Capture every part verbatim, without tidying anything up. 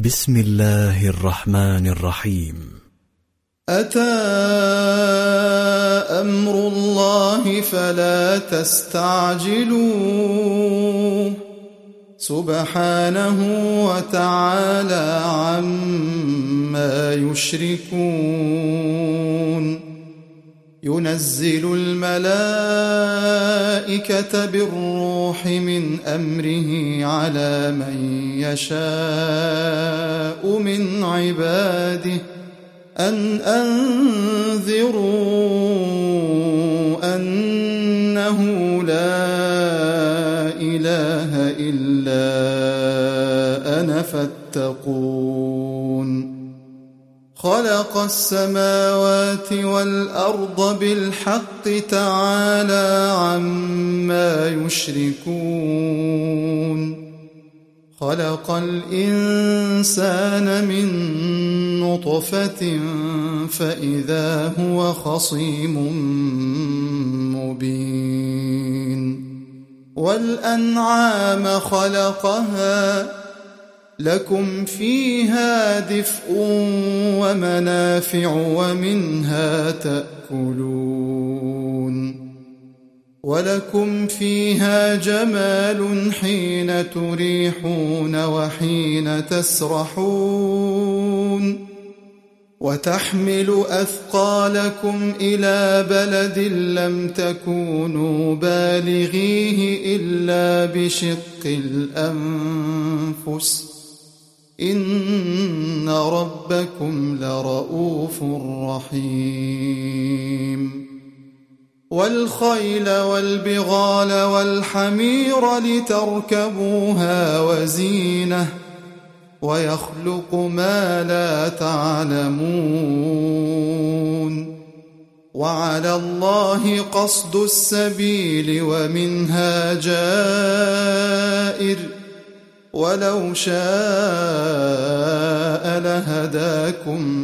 بسم الله الرحمن الرحيم. أتى أمر الله فلا تستعجلوه سبحانه وتعالى عما يشركون. ينزل الملائكة بالروح من أمره على من يشاء من عباده أن أنذروا أنه لا إله إلا أنا فاتقون. خلق السماوات والأرض بالحق تعالى عما يشركون. خلق الإنسان من نطفة فإذا هو خصيم مبين. والأنعام خلقها لكم فيها دفء ومنافع ومنها تأكلون. ولكم فيها جمال حين تريحون وحين تسرحون. وتحمل أثقالكم إلى بلد لم تكونوا بالغيه إلا بشق الأنفس إن ربكم لرؤوف رحيم. والخيل والبغال والحمير لتركبوها وزينة ويخلق ما لا تعلمون. وعلى الله قصد السبيل ومنها جائر ولو شاء لهداكم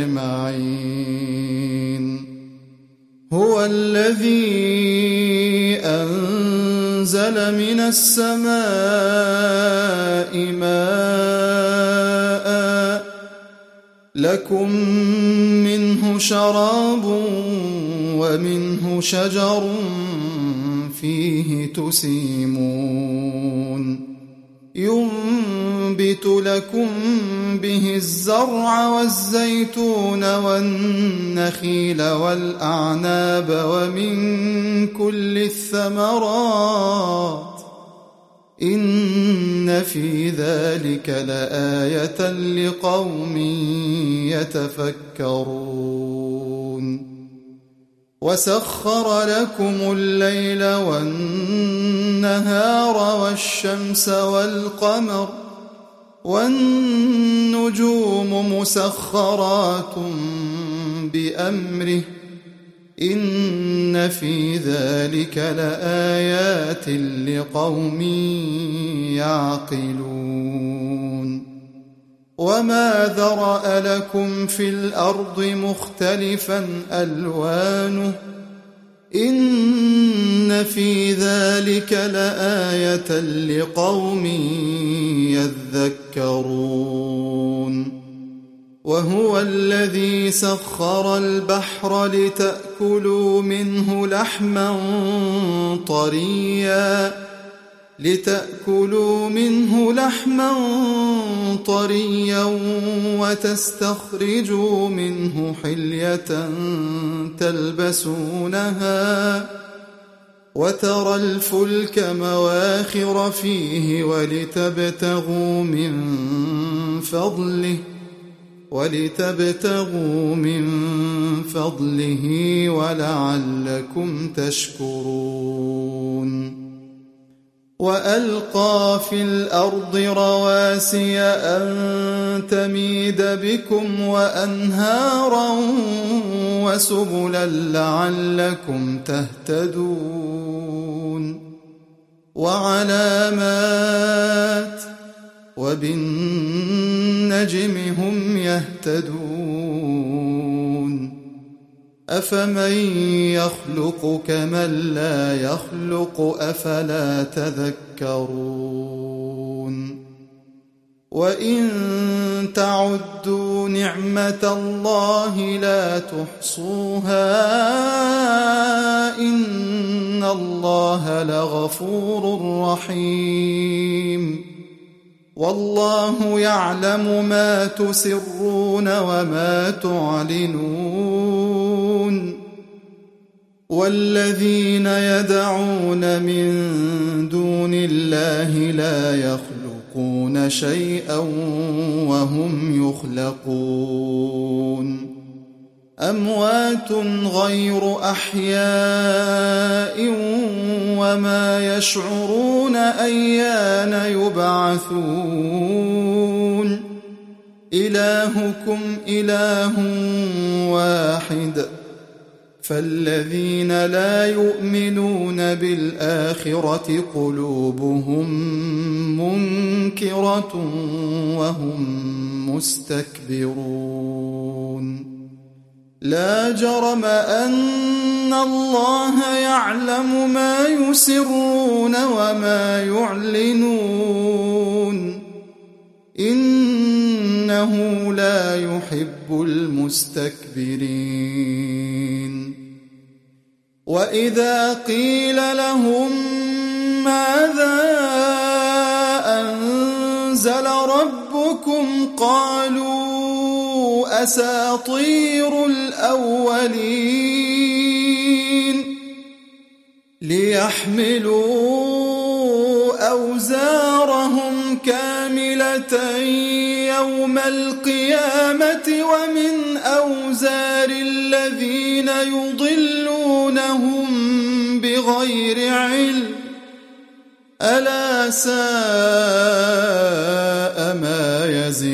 أجمعين. هو الذي أنزل من السماء ماء لكم منه شراب ومنه شجر فيه تسيمون. ينبت لكم به الزرع والزيتون والنخيل والأعناب ومن كل الثمرات إن في ذلك لآية لقوم يتفكرون. وسخر لكم الليل والنهار والشمس والقمر والنجوم مسخرات بأمره إن في ذلك لآيات لقوم يعقلون. وما ذرأ لكم في الأرض مختلفا ألوانه إن في ذلك لآية لقوم يذكرون. وهو الذي سخر البحر لتأكلوا منه لحما طريا لتأكلوا منه لحما طريا وتستخرجوا منه حلية تلبسونها وترى الفلك مواخر فيه ولتبتغوا من فضله ولتبتغوا من فضله ولعلكم تشكرون. وألقى في الأرض رواسي أن تميد بكم وأنهارا وسبلا لعلكم تهتدون. وعلامات وبالنجم هم يهتدون. أفمن يخلق كمن لا يخلق أفلا تذكرون. وإن تعدوا نعمة الله لا تحصوها إن الله لغفور رحيم والله يعلم ما تسرون وما تعلنون والذين يدعون من دون الله لا يخلقون شيئا وهم يخلقون أموات غير أحياء وما يشعرون أيان يبعثون إلهكم إله واحد فالذين لا يؤمنون بالآخرة قلوبهم منكرة وهم مستكبرون لا جرم أن الله يعلم ما يسرون وما يعلنون إنه لا يحب المستكبرين وإذا قيل لهم ماذا أنزل ربكم قالوا أساطير الأولين ليحملوا أوزارهم كاملة يوم القيامة ومن أوزار الذين يضلونهم بغير علم ألا ساء ما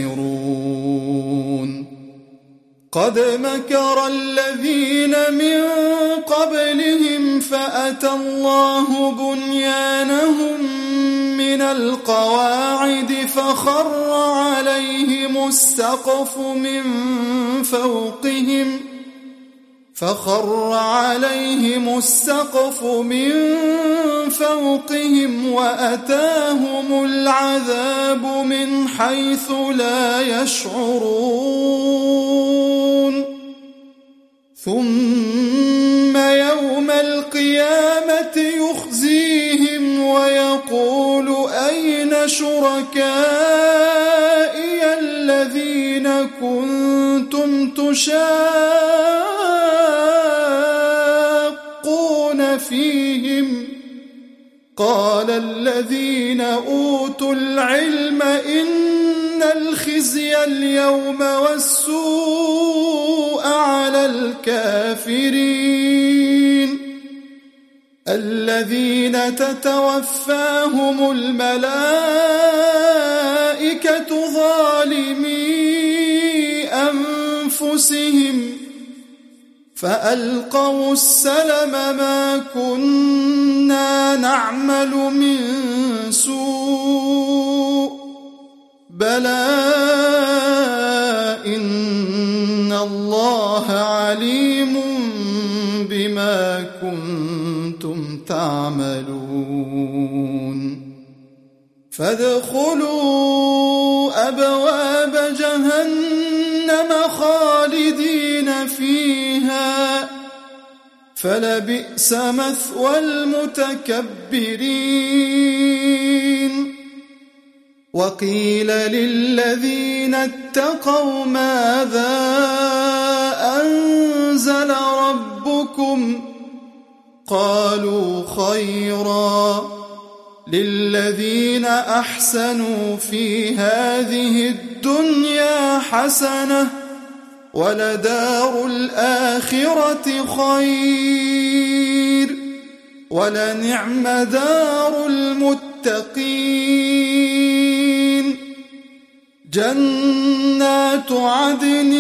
يزرون قد مكر الذين من قبلهم فأتى الله بنيانهم من القواعد فخر عليهم السقف من فوقهم فخر عليهم السقف من فوقهم وأتاهم العذاب من حيث لا يشعرون ثم يوم القيامة يخزيهم ويقول أين شركائي الذين كنتم تشاقون فيهم قال الذين أوتوا العلم إن الخزي اليوم والسوء على الكافرين الذين تتوفاهم الملائكة ظالمي أنفسهم فألقوا السلم ما كنا نعمل من سوء بلى إن الله عليم بما كنتم تعملون فادخلوا أبواب جهنم خالدين فيها فلبئس مثوى المتكبرين وقيل للذين اتقوا ماذا أنزل ربكم قالوا خيرا للذين أحسنوا في هذه الدنيا حسنة ولدار الآخرة خير ولنعم دار المتقين جنات عدن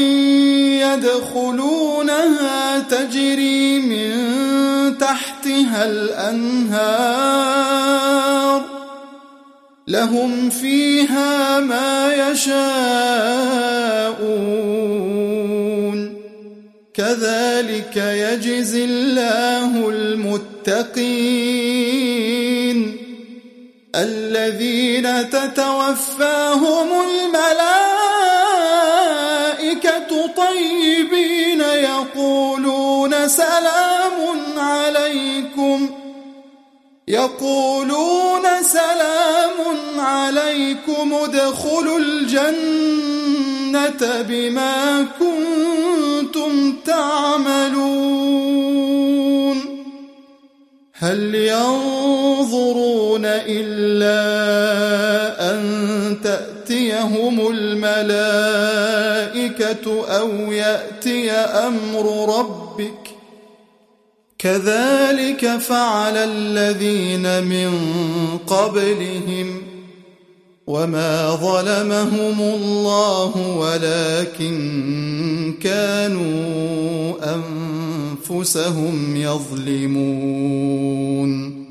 يدخلونها تجري من تحتها الأنهار لهم فيها ما يشاءون كذلك يجزي الله المتقين الذين تتوفاهم الملائكة طيبين يقولون سلام عليكم يقولون سلام عليكم ادخلوا الجنة بما كنتم تعملون هل ينظرون إلا أن تأتيهم الملائكة أو يأتي أمر ربك كذلك فعل الذين من قبلهم وما ظلمهم الله ولكن كانوا أنفسهم يظلمون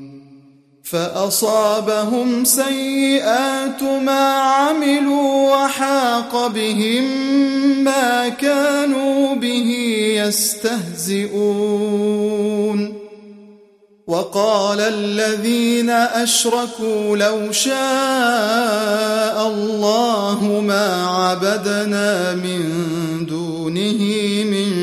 فأصابهم سيئات ما عملوا وحاق بهم ما كانوا به يستهزئون وقال الذين أشركوا لو شاء الله ما عبدنا من دونه من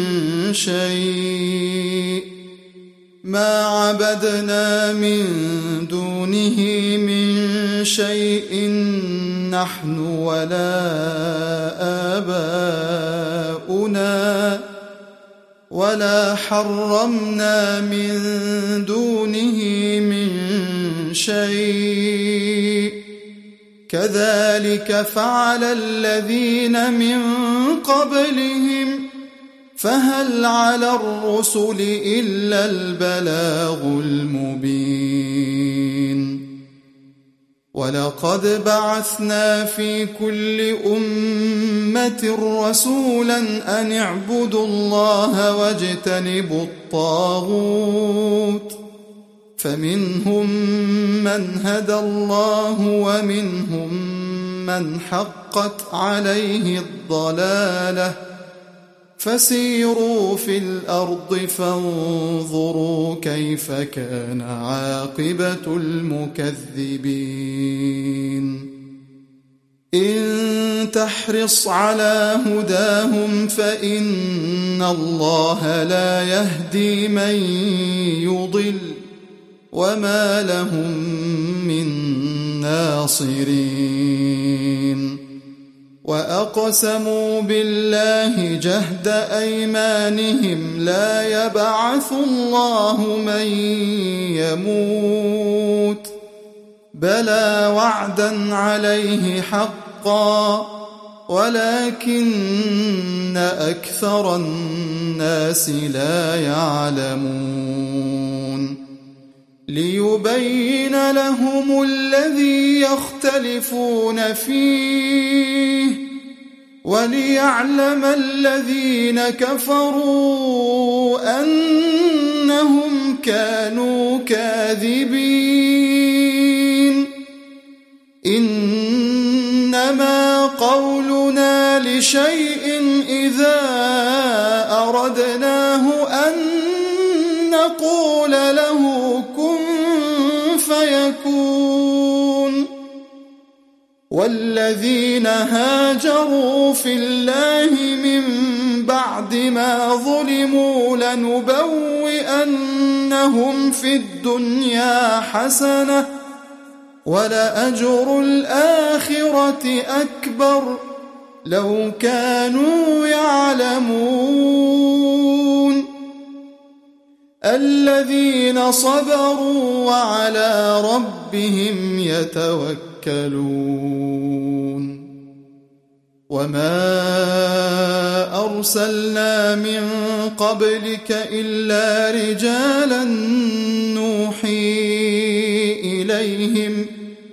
شيء ما عبدنا من دونه من شيء نحن ولا آباؤنا ولا حرمنا من دونه من شيء كذلك فعل الذين من قبلهم فهل على الرسل إلا البلاغ المبين ولقد بعثنا في كل أمة رسولا أن اعبدوا الله واجتنبوا الطاغوت فمنهم من هدى الله ومنهم من حقت عليه الضلالة فسيروا في الأرض فانظروا كيف كان عاقبة المكذبين إن تحرص على هداهم فإن الله لا يهدي من يضل وما لهم من ناصرين وأقسموا بالله جهد أيمانهم لا يبعث الله من يموت بلى وعدا عليه حقا ولكن أكثر الناس لا يعلمون ليبين لهم الذي يختلفون فيه وليعلم الذين كفروا أنهم كانوا كاذبين إنما قولنا لشيء إذا أردناه أن نقول له كن فيكون والذين هاجروا في الله من بعد ما ظلموا لنبوئنهم في الدنيا حسنة ولأجر الآخرة أكبر لو كانوا يعلمون الذين صبروا وعلى ربهم يتوكلون وما أرسلنا من قبلك إلا رجالا نوحي إليهم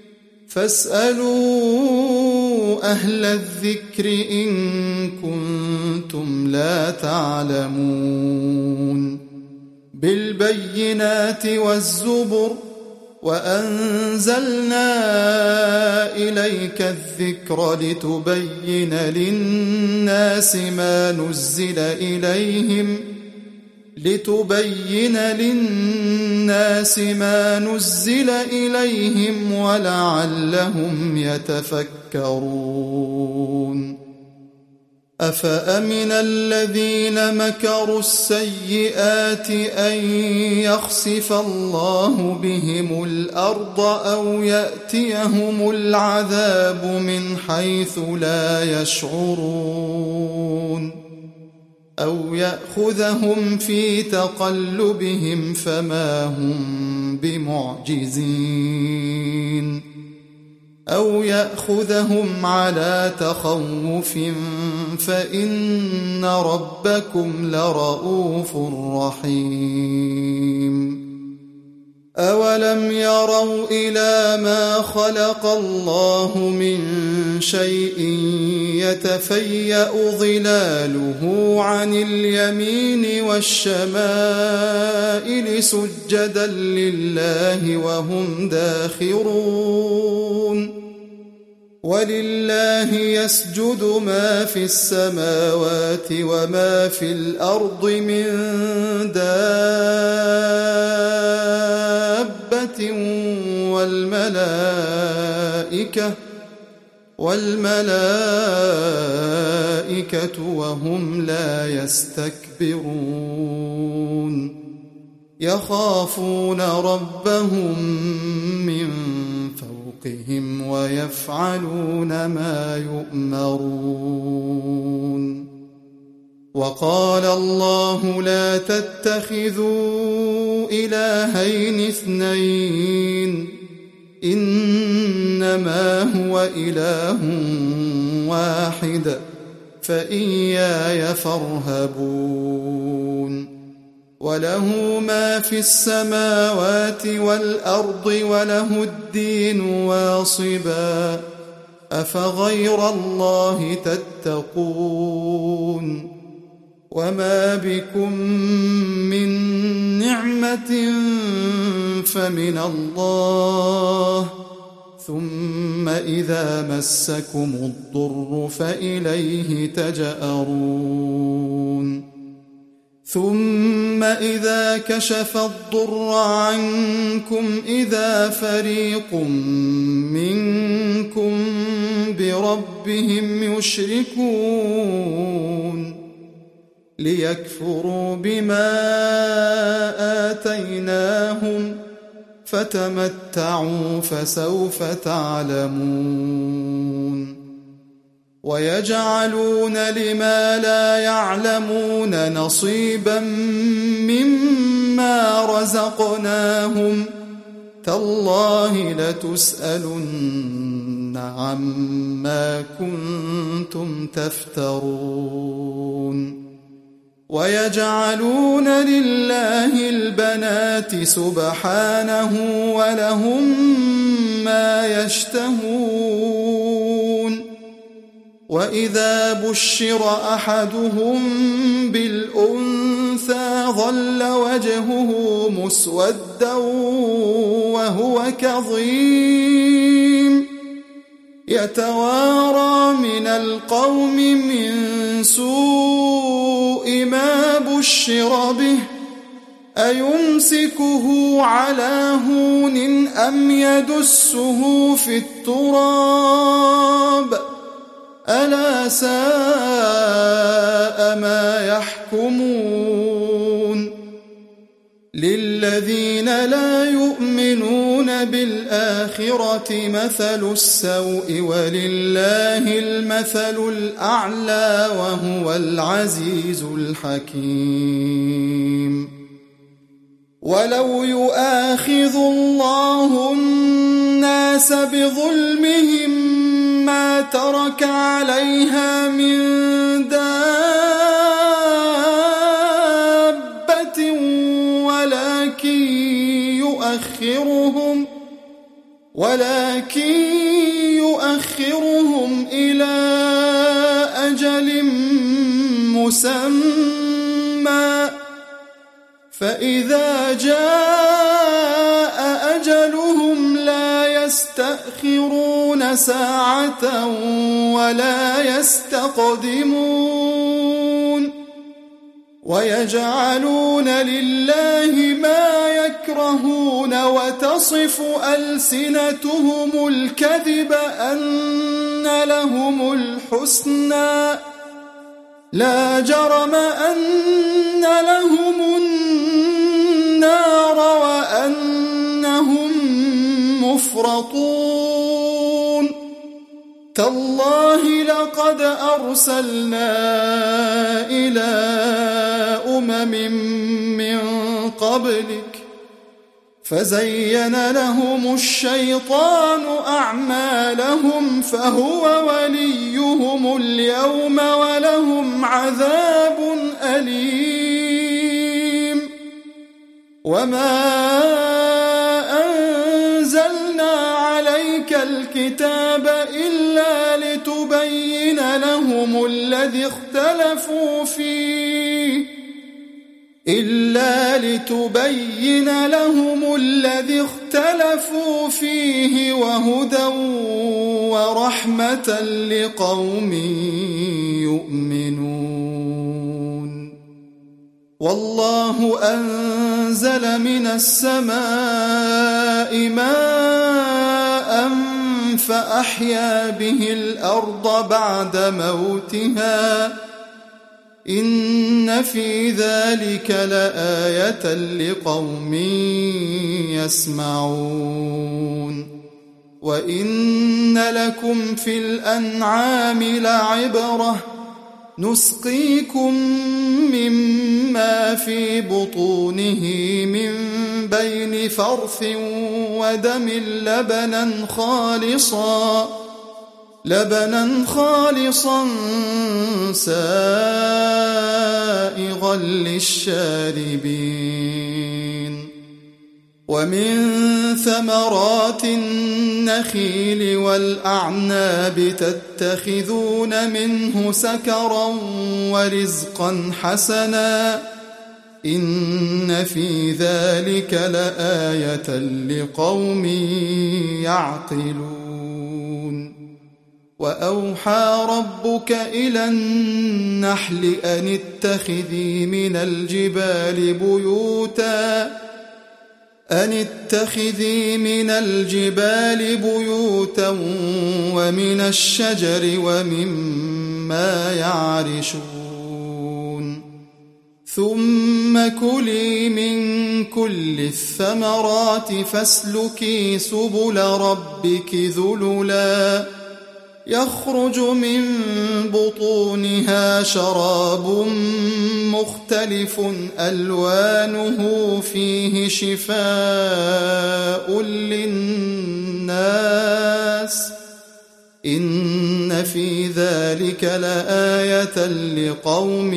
فاسألوا أهل الذكر إن كنتم لا تعلمون بالبينات والزبر وأنزلنا إليك الذكر لتبين للناس ما نزل إليهم لتبين للناس ما نزل إليهم ولعلهم يتفكرون أفأمن الذين مكروا السيئات أن يخسف الله بهم الأرض أو يأتيهم العذاب من حيث لا يشعرون أو يأخذهم في تقلبهم فما هم بمعجزين أو يأخذهم على تخوف فإن ربكم لرؤوف رحيم أولم يروا إلى ما خلق الله من شيء يتفيأ ظلاله عن اليمين والشمائل سجدا لله وهم داخرون ولله يسجد ما في السماوات وما في الأرض من دابة والملائكة والملائكة وهم لا يستكبرون يخافون ربهم من فوقهم ويفعلون ما يؤمرون وقال الله لا تتخذوا إلهين اثنين إنما هو إله واحد فإياي فارهبون وله ما في السماوات والأرض وله الدين واصبا أفغير الله تتقون وما بكم من نعمة فمن الله ثم إذا مسكم الضر فإليه تجأرون ثم إذا كشف الضر عنكم إذا فريق منكم بربهم يشركون ليكفروا بما آتيناهم فتمتعوا فسوف تعلمون ويجعلون لما لا يعلمون نصيبا مما رزقناهم تالله لتسألن عما كنتم تفترون ويجعلون لله البنات سبحانه ولهم ما يشتهون وإذا بشر أحدهم بالأنثى ظل وجهه مسودا وهو كظيم يتوارى من القوم من سوء ما بشر به أيمسكه على هون أم يدسه في التراب ألا ساء ما يحكمون للذين لا يؤمنون بالآخرة مثل السوء ولله المثل الأعلى وهو العزيز الحكيم ولو يؤاخذ الله الناس بظلمهم ما ترك عليها من دابة ولكن يؤخرهم ولكن يؤخرهم إلى أجل مسمى فإذا جاء أجلهم لا يستأخرون ساعة ولا يستقدمون ويجعلون لله ما يكرهون وتصف ألسنتهم الكذب أن لهم الحسنى لا جرم أن لهم النار وأنهم مفرطون تالله لقد أرسلنا إلى أمم من قبلك فزين لهم الشيطان أعمالهم فهو وليهم اليوم ولهم عذاب أليم وما أنزلنا عليك الكتاب إلا لتبين لهم الذي اختلفوا فيه إلا لتبين لهم الذي اختلفوا فيه وهدى ورحمة لقوم يؤمنون والله أنزل من السماء ماء فأحيا به الأرض بعد موتها إن في ذلك لآية لقوم يسمعون وإن لكم في الأنعام لعبرة نسقيكم مما في بطونه من بين فرث ودم لبنا خالصا لبنا خالصا سائغا للشاربين ومن ثمرات النخيل والأعناب تتخذون منه سكرا ورزقا حسنا إن في ذلك لآية لقوم يعقلون وأوحى ربك إلى النحل أن اتخذي من الجبال بيوتا أن اتخذي من الجبال بيوتا ومن الشجر ومما يعرشون ثم كلي من كل الثمرات فاسلكي سبل ربك ذللا يخرج من بطونها شراب مختلف ألوانه فيه شفاء للناس إن في ذلك لآية لقوم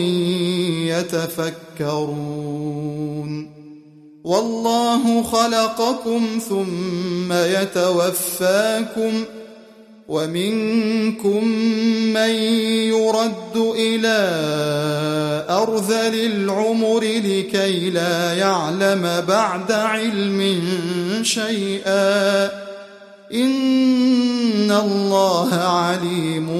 يتفكرون والله خلقكم ثم يتوفاكم ومنكم من يرد إلى أرذل العمر لكي لا يعلم بعد علم شيئا إن الله عليم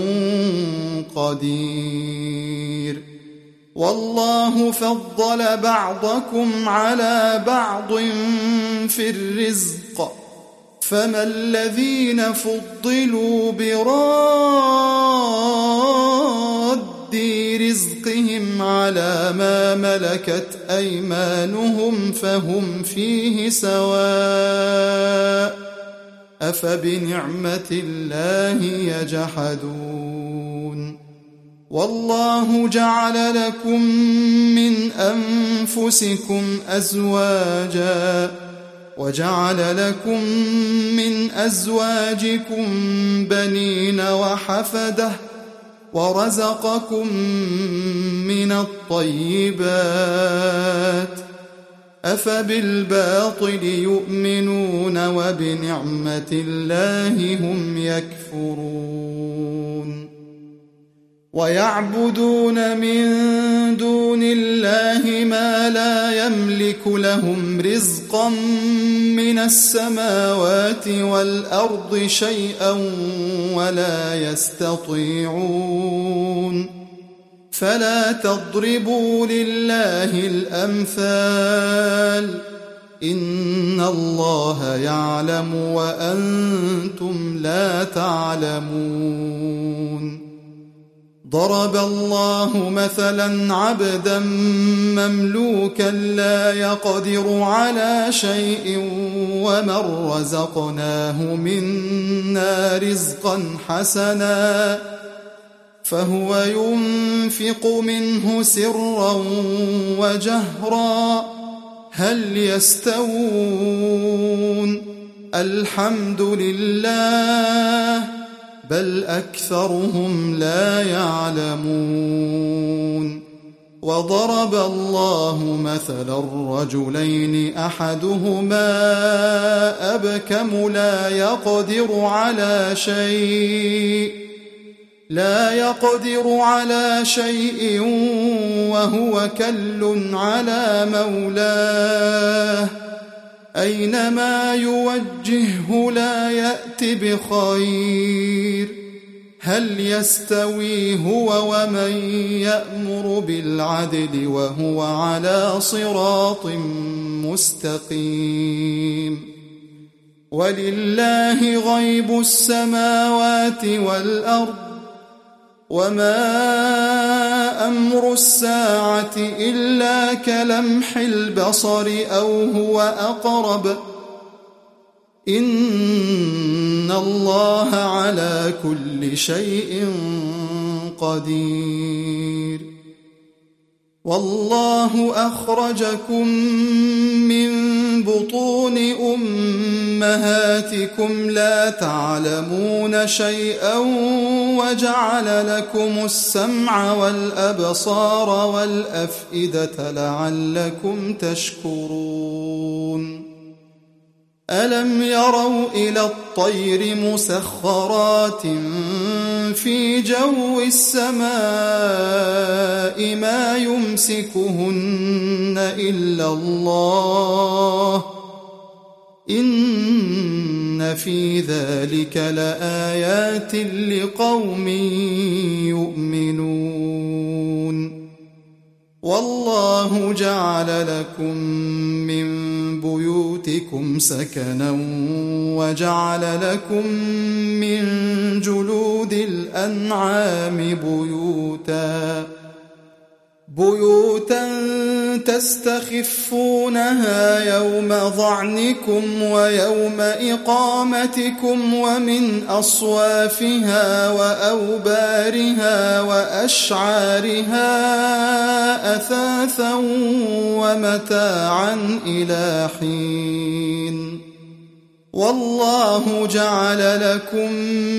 قدير والله فضل بعضكم على بعض في الرزق فما الذين فضلوا براد رزقهم على ما ملكت أيمانهم فهم فيه سواء أفبنعمة الله يجحدون والله جعل لكم من أنفسكم أزواجا وجعل لكم من أزواجكم بنين وحفدة ورزقكم من الطيبات أفبالباطل يؤمنون وبنعمة الله هم يكفرون ويعبدون من دون الله ما لا يملك لهم رزقا من السماوات والأرض شيئا ولا يستطيعون فلا تضربوا لله الأمثال إن الله يعلم وأنتم لا تعلمون ضرب الله مثلا عبدا مملوكا لا يقدر على شيء ومن رزقناه منا رزقا حسنا فهو ينفق منه سرا وجهرا هل يستوون الحمد لله بل أكثرهم لا يعلمون وضرب الله مثلا رجلين أحدهما أبكم لا يقدر على شيء لا يقدر على شيء وهو كل على مولاه أينما يوجهه لا يأت بخير هل يستوي هو ومن يأمر بالعدل وهو على صراط مستقيم ولله غيب السماوات والأرض وما أمر الساعة إلا كلمح البصر أو هو أقرب إن الله على كل شيء قدير والله أخرجكم من بطون أمهاتكم لا تعلمون شيئا وجعل لكم السمع والأبصار والأفئدة لعلكم تشكرون ألم يروا إلى الطير مسخرات في جو السماء ما يمسكهن إلا الله إن في ذلك لآيات لقوم يؤمنون والله جعل لكم من بيوتكم سكنا وجعل لكم من جلود الأنعام بيوتا بيوتا تستخفونها يوم ظعنكم ويوم إقامتكم ومن أصوافها وأوبارها وأشعارها أثاثا ومتاعا إلى حين والله جعل لكم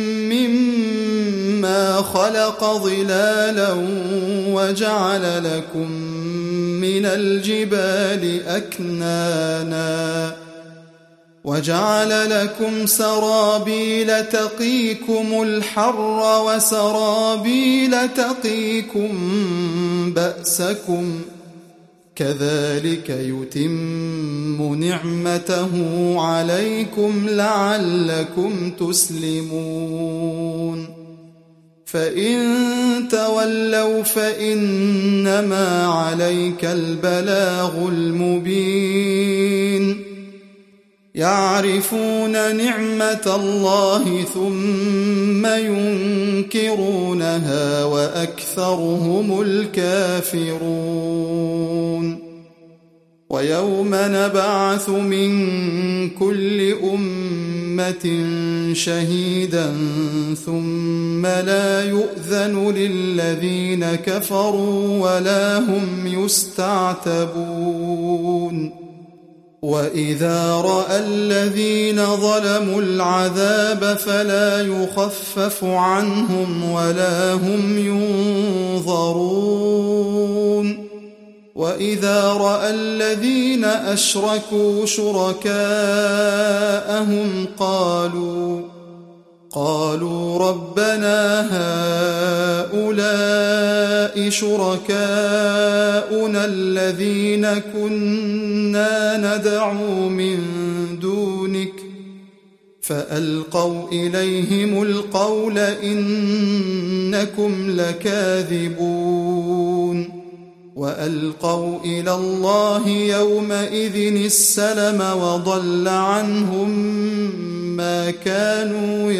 مما خلق ظلالا وجعل لكم من الجبال أكنانا وجعل لكم سرابيل تقيكم الحر وسرابيل تقيكم بأسكم كذلك يتم نعمته عليكم لعلكم تسلمون فإن تولوا فإنما عليك البلاغ المبين يعرفون نعمة الله ثم ينكرونها وأكثرهم الكافرون ويوم نبعث من كل أمة شهيدا ثم لا يؤذن للذين كفروا ولا هم يستعتبون وإذا رأى الذين ظلموا العذاب فلا يخفف عنهم ولا هم ينظرون وإذا رأى الذين أشركوا شركاءهم قالوا قالوا ربنا هؤلاء شركاؤنا الذين كنا ندعو من دونك فألقوا إليهم القول إنكم لكاذبون وألقوا إلى الله يومئذ السلم وضل عنهم ما كانوا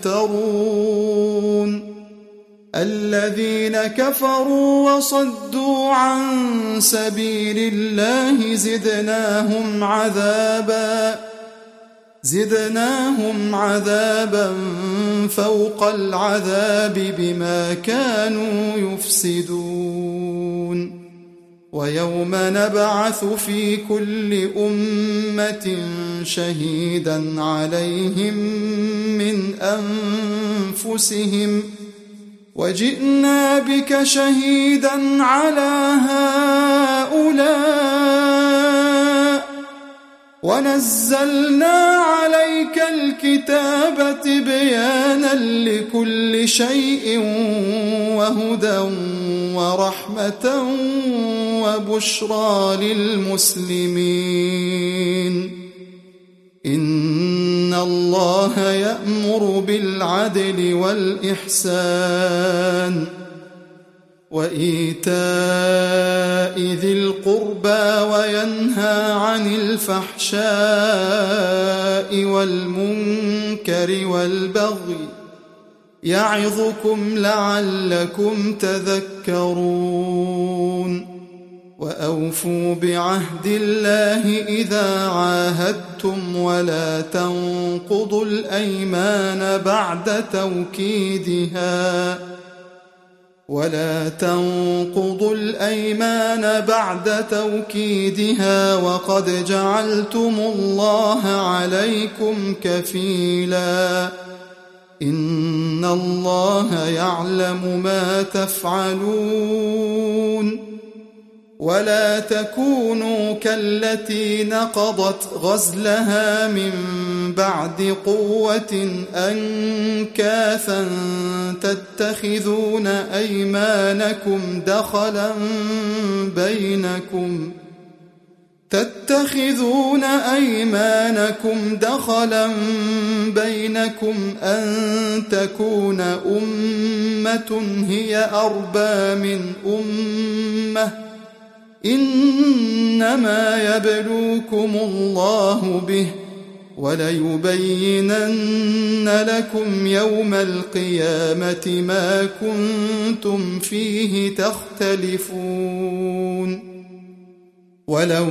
يفترون الذين كفروا وصدوا عن سبيل الله زدناهم عذابا زدناهم عذابا فوق العذاب بما كانوا يفسدون ويوم نبعث في كل أمة شهيدا عليهم من أنفسهم وجئنا بك شهيدا على هؤلاء ونزلنا عليك الكتاب تبيانا لكل شيء وهدى ورحمة وبشرى للمسلمين إن الله يأمر بالعدل والإحسان وإيتاء ذي القربى وينهى عن الفحشاء والمنكر والبغي يعظكم لعلكم تذكرون وأوفوا بعهد الله إذا عاهدتم ولا تنقضوا الأيمان بعد توكيدها ولا تنقضوا الأيمان بعد توكيدها وقد جعلتم الله عليكم كفيلا إن الله يعلم ما تفعلون ولا تكونوا كالتي نقضت غزلها من بعد قوة أنكاثا تتخذون أيمانكم دخلا بينكم تتخذون أيمانكم دخلا بينكم أن تكون أمة هي أربى من أمة إنما يبلوكم الله به وليبينن لكم يوم القيامة ما كنتم فيه تختلفون ولو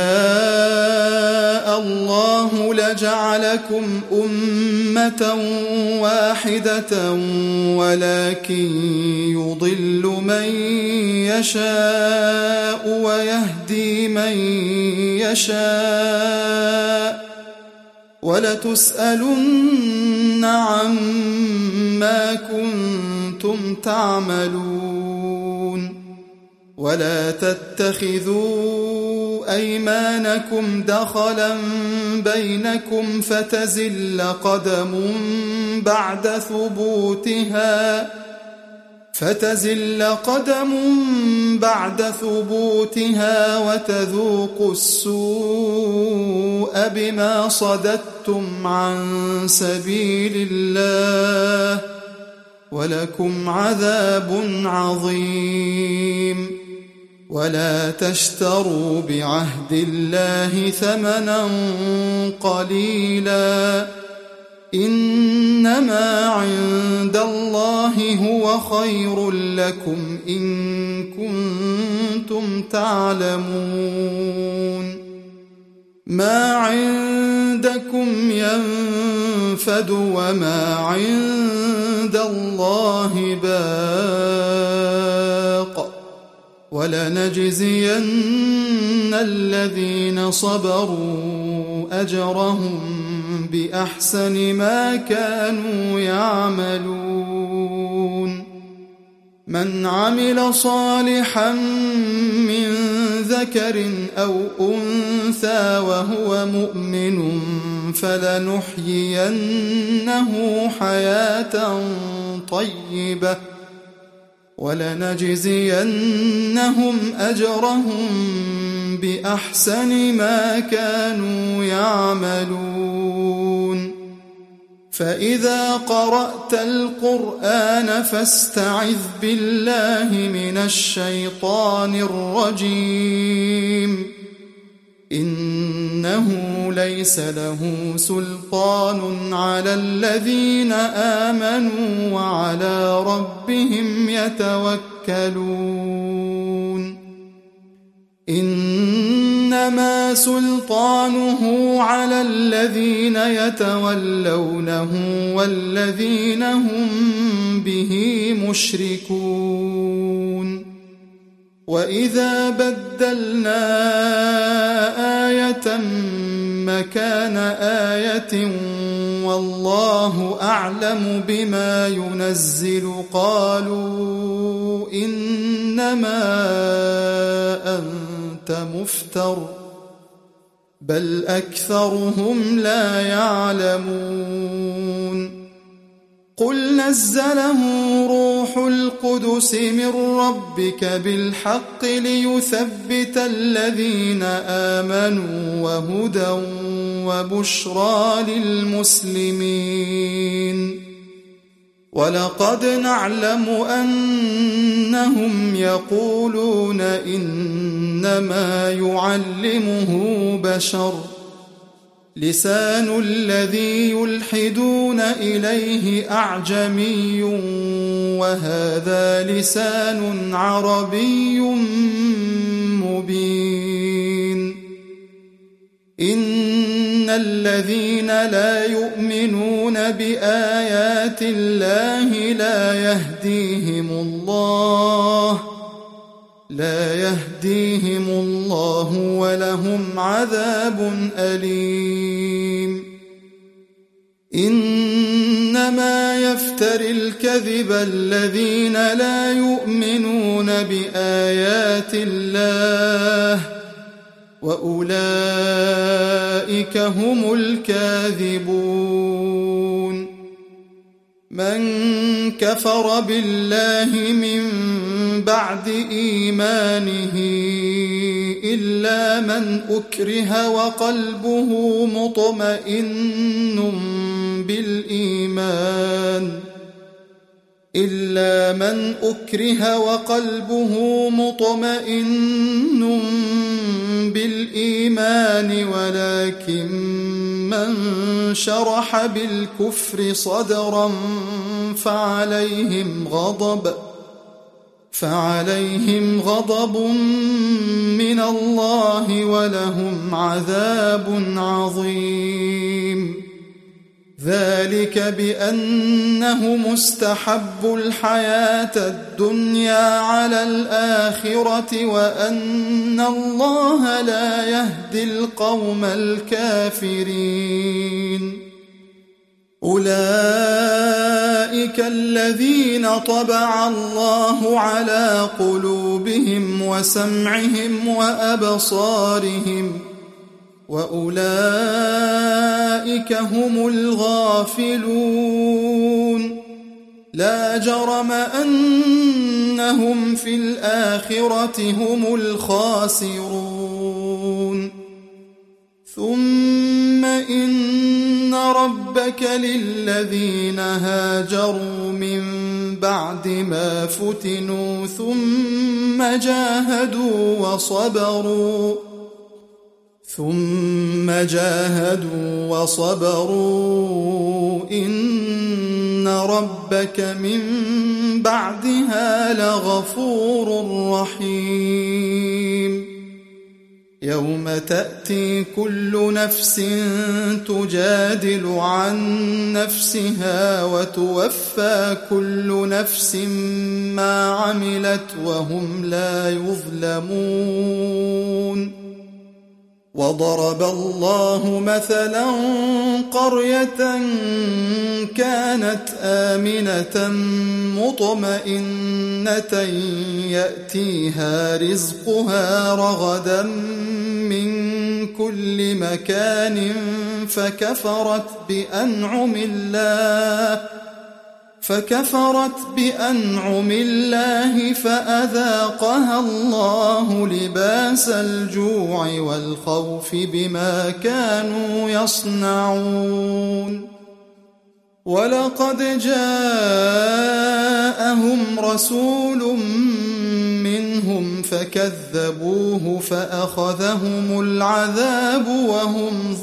شاء الله لجعلكم أمة واحدة ولكن يضل من يشاء ويهدي من يشاء ولتسألن عما كنتم تعملون ولا تتخذوا أيمانكم دخلا بينكم فتزل قدم بعد ثبوتها فتزل قدم بعد ثبوتها وتذوقوا السوء بما صددتم عن سبيل الله ولكم عذاب عظيم ولا تشتروا بعهد الله ثمنا قليلا إنما عند الله هو خير لكم إن كنتم تعلمون ما عندكم ينفد وما عند الله باق ولنجزين الذين صبروا أجرهم بأحسن ما كانوا يعملون من عمل صالحا من ذكر أو أنثى وهو مؤمن فلنحيينه حياة طيبة ولنجزينهم أجرهم بأحسن ما كانوا يعملون فإذا قرأت القرآن فاستعذ بالله من الشيطان الرجيم إنه ليس له سلطان على الذين آمنوا وعلى ربهم يتوكلون إنما سلطانه على الذين يتولونه والذين هم به مشركون وإذا بدلنا آية مكان آية والله أعلم بما ينزل قالوا إنما أنت مفتر بل أكثرهم لا يعلمون قل نزله روح القدس من ربك بالحق ليثبت الذين آمنوا وهدى وبشرى للمسلمين ولقد نعلم أنهم يقولون إنما يعلمه بشر لسان الذي يلحدون إليه أعجمي وهذا لسان عربي مبين إن الذين لا يؤمنون بآيات الله لا يهديهم الله لا يهديهم الله ولهم عذاب أليم إنما يفتري الكذب الذين لا يؤمنون بآيات الله وأولئك هم الكاذبون من كفر بالله من بعد إيمانه إلا من أكره وقلبه مطمئن بالإيمان إلا من أكره وقلبه مطمئن بالإيمان ولكن من شرح بالكفر صدرا فعليهم غضب فعليهم غضب من الله ولهم عذاب عظيم ذلك بأنه مستحب الحياة الدنيا على الآخرة وأن الله لا يهدي القوم الكافرين أولئك الذين طبع الله على قلوبهم وسمعهم وأبصارهم وأولئك هم الغافلون لا جرم أنهم في الآخرة هم الخاسرون ثم إن ربك للذين هاجروا من بعد ما فتنوا ثم جاهدوا وصبروا ثم جاهدوا وصبروا إن ربك من بعدها لغفور رحيم يوم تأتي كل نفس تجادل عن نفسها وتوفى كل نفس ما عملت وهم لا يظلمون وضرب الله مثلا قرية كانت آمنة مطمئنة يأتيها رزقها رغدا من كل مكان فكفرت بأنعم الله فكفرت بأنعم الله فأذاقها الله لباس الجوع والخوف بما كانوا يصنعون ولقد جاءهم رسول منهم فكذبوه فأخذهم العذاب وهم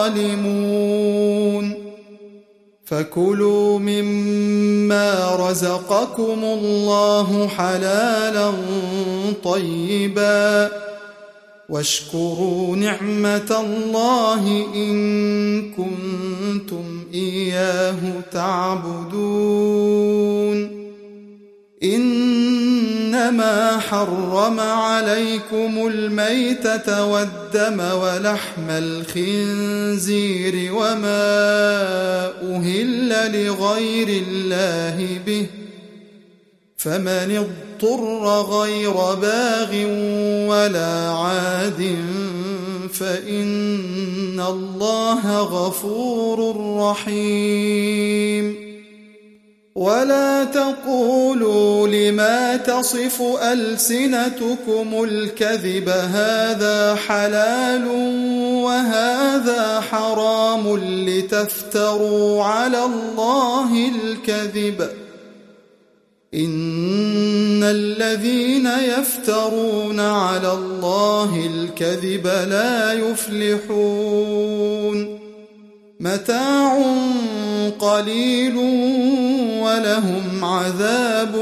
ظالمون فكلوا مما رزقكم الله حلالا طيبا واشكروا نعمة الله إن كنتم إياه تعبدون إنما حرم عليكم الميتة والدم ولحم الخنزير وما أهل لغير الله به فمن اضطر غير باغ ولا عاد فإن الله غفور رحيم ولا تقولوا لما تصف ألسنتكم الكذب هذا حلال وهذا حرام لتفتروا على الله الكذب إن الذين يفترون على الله الكذب لا يفلحون متاع قليل ولهم عذاب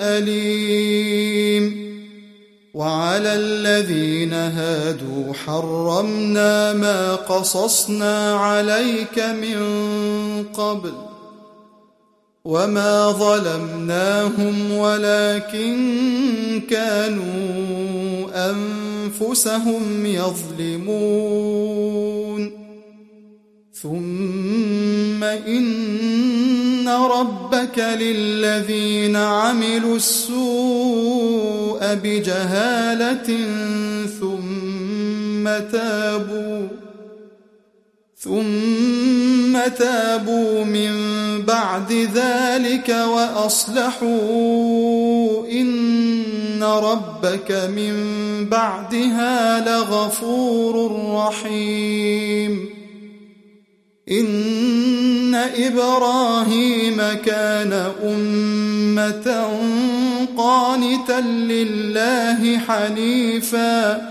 أليم وعلى الذين هادوا حرمنا ما قصصنا عليك من قبل وما ظلمناهم ولكن كانوا أنفسهم يظلمون ثم إن ربك للذين عملوا السوء بجهالة ثم تابوا ثم تابوا من بعد ذلك وأصلحوا إن ربك من بعدها لغفور رحيم إن إبراهيم كان أمة قانتا لله حنيفا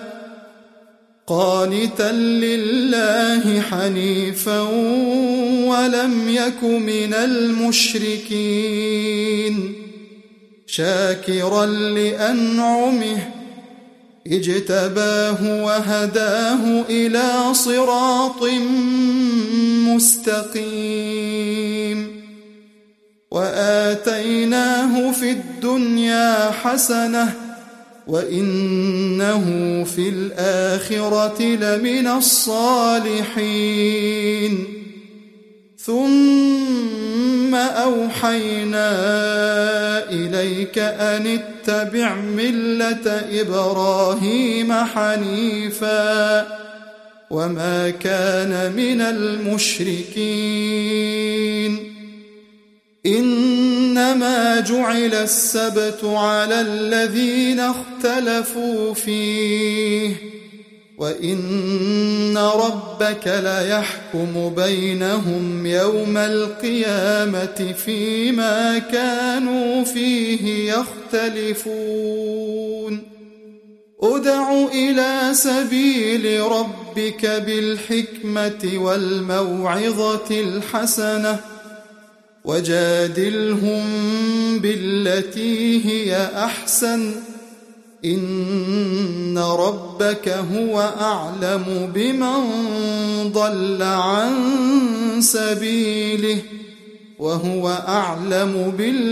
قانتا لله حنيفا ولم يك من المشركين شاكرا لأنعمه اجتباه وهداه إلى صراط مستقيم وآتيناه في الدنيا حسنة وإنه في الآخرة لمن الصالحين ثم أوحينا إليك أن اتبع ملة إبراهيم حنيفا وما كان من المشركين إنما جعل السبت على الذين اختلفوا فيه وإن ربك ليحكم بينهم يوم القيامة فيما كانوا فيه يختلفون ادع إلى سبيل ربك بالحكمة والموعظة الحسنة وجادلهم بالتي هي أحسن إن ربك هو أعلم بمن ضل عن سبيله وهو أعلم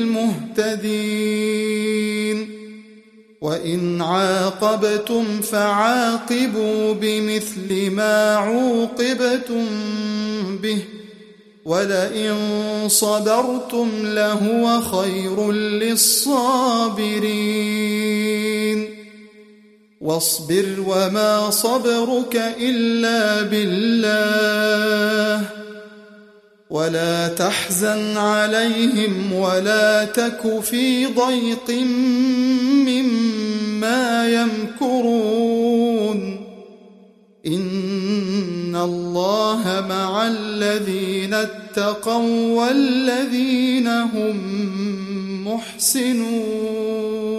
بالمهتدين وإن عاقبتم فعاقبوا بمثل ما عوقبتم به ولئن صبرتم لهو خير للصابرين واصبر وما صبرك إلا بالله ولا تحزن عليهم ولا تك في ضيق مما يمكرون إن الله الله مع الذين اتقوا والذين هم محسنون.